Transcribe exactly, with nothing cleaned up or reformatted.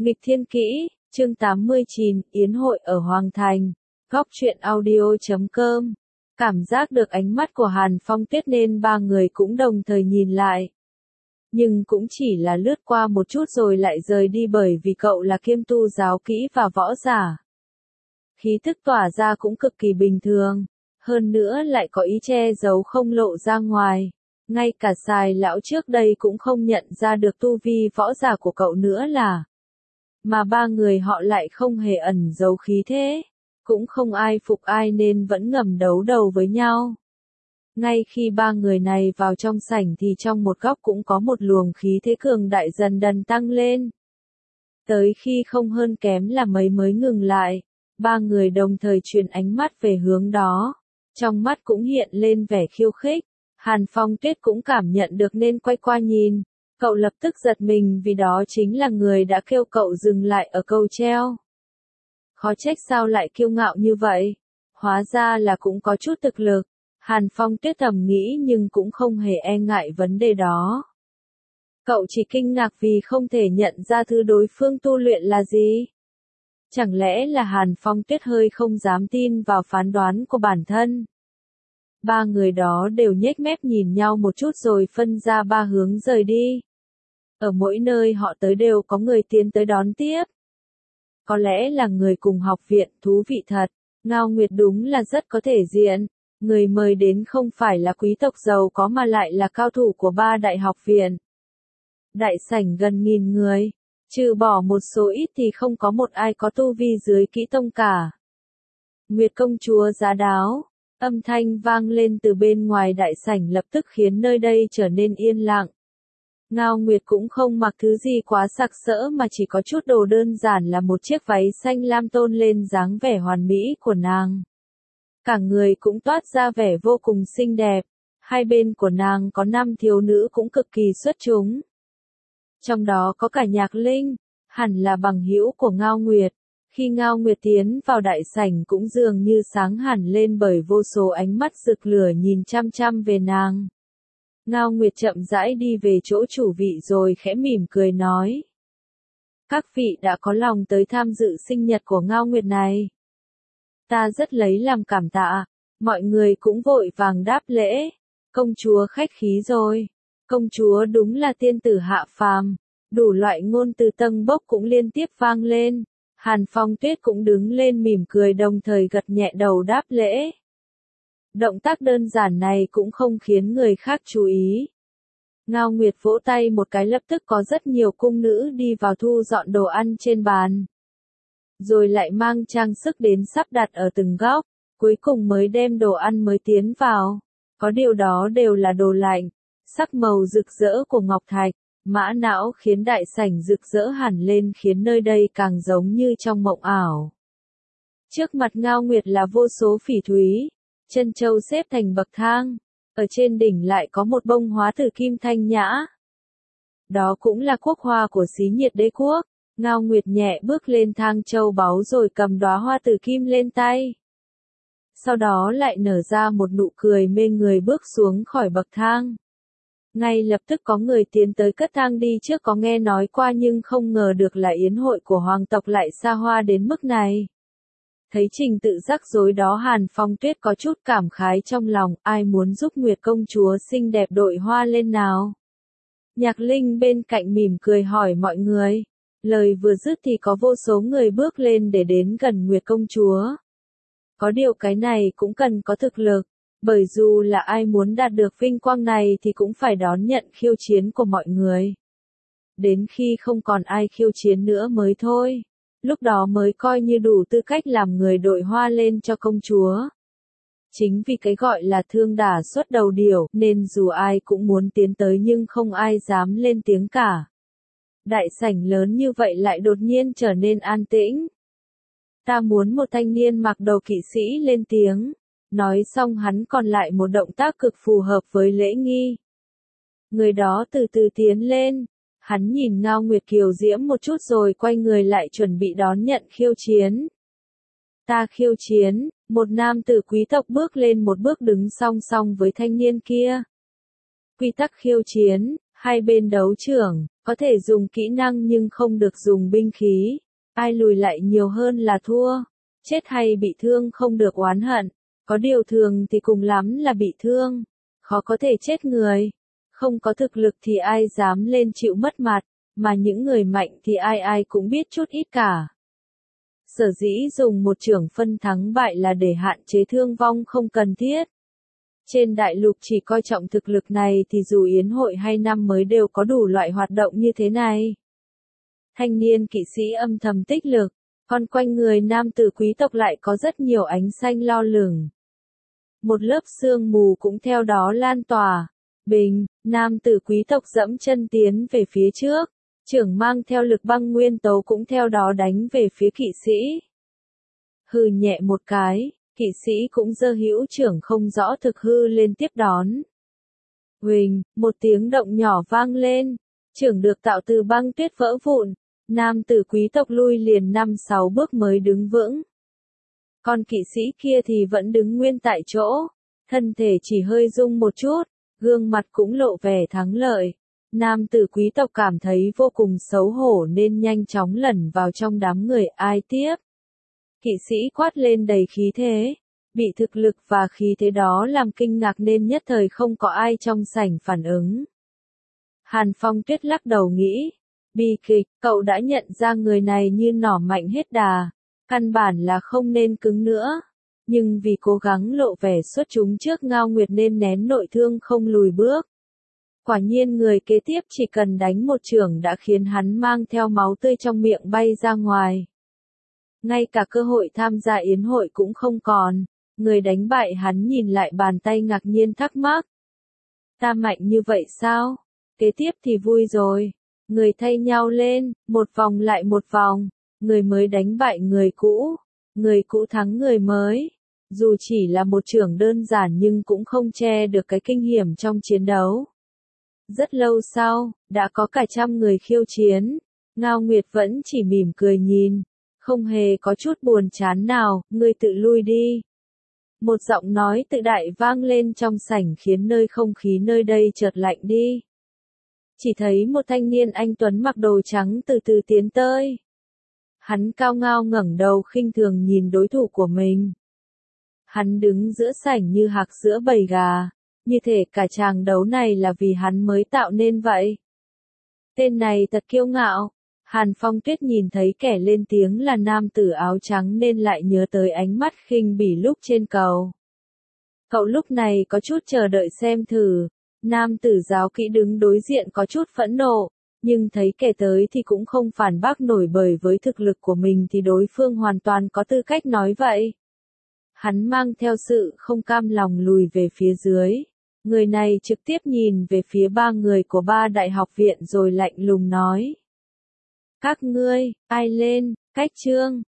Nghịch thiên kỹ, chương tám mươi chín, Yến hội ở Hoàng Thành, góc truyện audio chấm com. Cảm giác được ánh mắt của Hàn Phong Tuyết nên ba người cũng đồng thời nhìn lại. Nhưng cũng chỉ là lướt qua một chút rồi lại rời đi bởi vì cậu là kiêm tu giáo kỹ và võ giả. Khí thức tỏa ra cũng cực kỳ bình thường, hơn nữa lại có ý che giấu không lộ ra ngoài. Ngay cả Sài lão trước đây cũng không nhận ra được tu vi võ giả của cậu nữa là. Mà ba người họ lại không hề ẩn giấu khí thế, cũng không ai phục ai nên vẫn ngầm đấu đầu với nhau. Ngay khi ba người này vào trong sảnh thì trong một góc cũng có một luồng khí thế cường đại dần dần tăng lên. Tới khi không hơn kém là mấy mới ngừng lại, ba người đồng thời truyền ánh mắt về hướng đó. Trong mắt cũng hiện lên vẻ khiêu khích, Hàn Phong Tuyết cũng cảm nhận được nên quay qua nhìn. Cậu lập tức giật mình vì đó chính là người đã kêu cậu dừng lại ở cầu treo. Khó trách sao lại kiêu ngạo như vậy. Hóa ra là cũng có chút thực lực. Hàn Phong Tuyết thầm nghĩ nhưng cũng không hề e ngại vấn đề đó. Cậu chỉ kinh ngạc vì không thể nhận ra thứ đối phương tu luyện là gì. Chẳng lẽ là Hàn Phong Tuyết hơi không dám tin vào phán đoán của bản thân. Ba người đó đều nhếch mép nhìn nhau một chút rồi phân ra ba hướng rời đi. Ở mỗi nơi họ tới đều có người tiến tới đón tiếp. Có lẽ là người cùng học viện, thú vị thật. Ngao Nguyệt đúng là rất có thể diện. Người mời đến không phải là quý tộc giàu có mà lại là cao thủ của ba đại học viện. Đại sảnh gần nghìn người. Trừ bỏ một số ít thì không có một ai có tu vi dưới kỹ tông cả. Nguyệt công chúa giá đáo. Âm thanh vang lên từ bên ngoài đại sảnh lập tức khiến nơi đây trở nên yên lặng. Ngao Nguyệt cũng không mặc thứ gì quá sặc sỡ mà chỉ có chút đồ đơn giản là một chiếc váy xanh lam tôn lên dáng vẻ hoàn mỹ của nàng. Cả người cũng toát ra vẻ vô cùng xinh đẹp, hai bên của nàng có năm thiếu nữ cũng cực kỳ xuất chúng. Trong đó có cả Nhạc Linh, hẳn là bằng hữu của Ngao Nguyệt. Khi Ngao Nguyệt tiến vào đại sảnh cũng dường như sáng hẳn lên bởi vô số ánh mắt rực lửa nhìn chăm chăm về nàng. Ngao Nguyệt chậm rãi đi về chỗ chủ vị rồi khẽ mỉm cười nói. Các vị đã có lòng tới tham dự sinh nhật của Ngao Nguyệt này. Ta rất lấy làm cảm tạ, mọi người cũng vội vàng đáp lễ. Công chúa khách khí rồi, công chúa đúng là tiên tử hạ phàm, đủ loại ngôn từ tâng bốc cũng liên tiếp vang lên. Hàn Phong Tuyết cũng đứng lên mỉm cười đồng thời gật nhẹ đầu đáp lễ. Động tác đơn giản này cũng không khiến người khác chú ý. Ngao Nguyệt vỗ tay một cái lập tức có rất nhiều cung nữ đi vào thu dọn đồ ăn trên bàn. Rồi lại mang trang sức đến sắp đặt ở từng góc, cuối cùng mới đem đồ ăn mới tiến vào. Có điều đó đều là đồ lạnh, sắc màu rực rỡ của ngọc thạch, mã não khiến đại sảnh rực rỡ hẳn lên khiến nơi đây càng giống như trong mộng ảo. Trước mặt Ngao Nguyệt là vô số phỉ thúy. Chân châu xếp thành bậc thang, ở trên đỉnh lại có một bông hoa tử kim thanh nhã. Đó cũng là quốc hoa của xí nhiệt đế quốc. Ngao Nguyệt nhẹ bước lên thang châu báu rồi cầm đóa hoa tử kim lên tay. Sau đó lại nở ra một nụ cười mê người bước xuống khỏi bậc thang. Ngay lập tức có người tiến tới cất thang đi trước có nghe nói qua nhưng không ngờ được là yến hội của hoàng tộc lại xa hoa đến mức này. Thấy trình tự rắc rối đó Hàn Phong Tuyết có chút cảm khái trong lòng, ai muốn giúp Nguyệt công chúa xinh đẹp đội hoa lên nào. Nhạc Linh bên cạnh mỉm cười hỏi mọi người. Lời vừa dứt thì có vô số người bước lên để đến gần Nguyệt công chúa. Có điều cái này cũng cần có thực lực, bởi dù là ai muốn đạt được vinh quang này thì cũng phải đón nhận khiêu chiến của mọi người. Đến khi không còn ai khiêu chiến nữa mới thôi. Lúc đó mới coi như đủ tư cách làm người đội hoa lên cho công chúa. Chính vì cái gọi là thương đả xuất đầu điểu nên dù ai cũng muốn tiến tới nhưng không ai dám lên tiếng cả. Đại sảnh lớn như vậy lại đột nhiên trở nên an tĩnh. Ta muốn một thanh niên mặc đồ kỵ sĩ lên tiếng. Nói xong hắn còn lại một động tác cực phù hợp với lễ nghi. Người đó từ từ tiến lên. Hắn nhìn Ngao Nguyệt kiều diễm một chút rồi quay người lại chuẩn bị đón nhận khiêu chiến. Ta khiêu chiến, một nam tử quý tộc bước lên một bước đứng song song với thanh niên kia. Quy tắc khiêu chiến, hai bên đấu trưởng, Có thể dùng kỹ năng nhưng không được dùng binh khí. Ai lùi lại nhiều hơn là thua. Chết hay bị thương không được oán hận. Có điều thường thì cùng lắm là bị thương. Khó có thể chết người. Không có thực lực thì ai dám lên chịu mất mặt. Mà những người mạnh thì ai ai cũng biết chút ít cả. Sở dĩ dùng một chưởng phân thắng bại là để hạn chế thương vong không cần thiết. Trên đại lục chỉ coi trọng thực lực này thì dù yến hội hay năm mới đều có đủ loại hoạt động như thế này. Thanh niên kỵ sĩ âm thầm tích lực, còn quanh người nam tử quý tộc lại có rất nhiều ánh xanh lo lửng. Một lớp sương mù cũng theo đó lan tỏa. Bình, nam tử quý tộc dẫm chân tiến về phía trước. Chưởng mang theo lực băng nguyên tố cũng theo đó đánh về phía kỵ sĩ. Hừ nhẹ một cái, kỵ sĩ cũng giơ hữu chưởng không rõ thực hư lên tiếp đón. Huỳnh, một tiếng động nhỏ vang lên, chưởng được tạo từ băng tuyết vỡ vụn, nam tử quý tộc lui liền năm sáu bước mới đứng vững. Còn kỵ sĩ kia thì vẫn đứng nguyên tại chỗ, thân thể chỉ hơi rung một chút, gương mặt cũng lộ vẻ thắng lợi. Nam tử quý tộc cảm thấy vô cùng xấu hổ nên nhanh chóng lẩn vào trong đám người ai tiếp. Kỵ sĩ quát lên đầy khí thế, bị thực lực và khí thế đó làm kinh ngạc nên nhất thời không có ai trong sảnh phản ứng. Hàn Phong Tuyết lắc đầu nghĩ, bi kịch, cậu đã nhận ra người này như nỏ mạnh hết đà, căn bản là không nên cứng nữa. Nhưng vì cố gắng lộ vẻ xuất chúng trước Ngao Nguyệt nên nén nội thương không lùi bước. Quả nhiên người kế tiếp chỉ cần đánh một chưởng đã khiến hắn mang theo máu tươi trong miệng bay ra ngoài. Ngay cả cơ hội tham gia yến hội cũng không còn, người đánh bại hắn nhìn lại bàn tay ngạc nhiên thắc mắc. Ta mạnh như vậy sao? Kế tiếp thì vui rồi. Người thay nhau lên, một vòng lại một vòng, người mới đánh bại người cũ, người cũ thắng người mới. Dù chỉ là một chưởng đơn giản nhưng cũng không che được cái kinh hiểm trong chiến đấu. Rất lâu sau, đã có cả trăm người khiêu chiến, Ngao Nguyệt vẫn chỉ mỉm cười nhìn, không hề có chút buồn chán nào, ngươi tự lui đi. Một giọng nói tự đại vang lên trong sảnh khiến nơi không khí nơi đây chợt lạnh đi. Chỉ thấy một thanh niên anh tuấn mặc đồ trắng từ từ tiến tới. Hắn cao ngao ngẩng đầu khinh thường nhìn đối thủ của mình. Hắn đứng giữa sảnh như hạc giữa bầy gà, như thể cả tràng đấu này là vì hắn mới tạo nên vậy. Tên này thật kiêu ngạo. Hàn Phong Tuyết nhìn thấy kẻ lên tiếng là nam tử áo trắng nên lại nhớ tới ánh mắt khinh bỉ lúc trên cầu. Cậu lúc này có chút chờ đợi xem thử. Nam tử giáo kỹ đứng đối diện có chút phẫn nộ, nhưng thấy kẻ tới thì cũng không phản bác nổi bởi với thực lực của mình thì đối phương hoàn toàn có tư cách nói vậy. Hắn mang theo sự không cam lòng lùi về phía dưới. Người này trực tiếp nhìn về phía ba người của ba đại học viện rồi lạnh lùng nói. Các ngươi, ai lên, cách chương.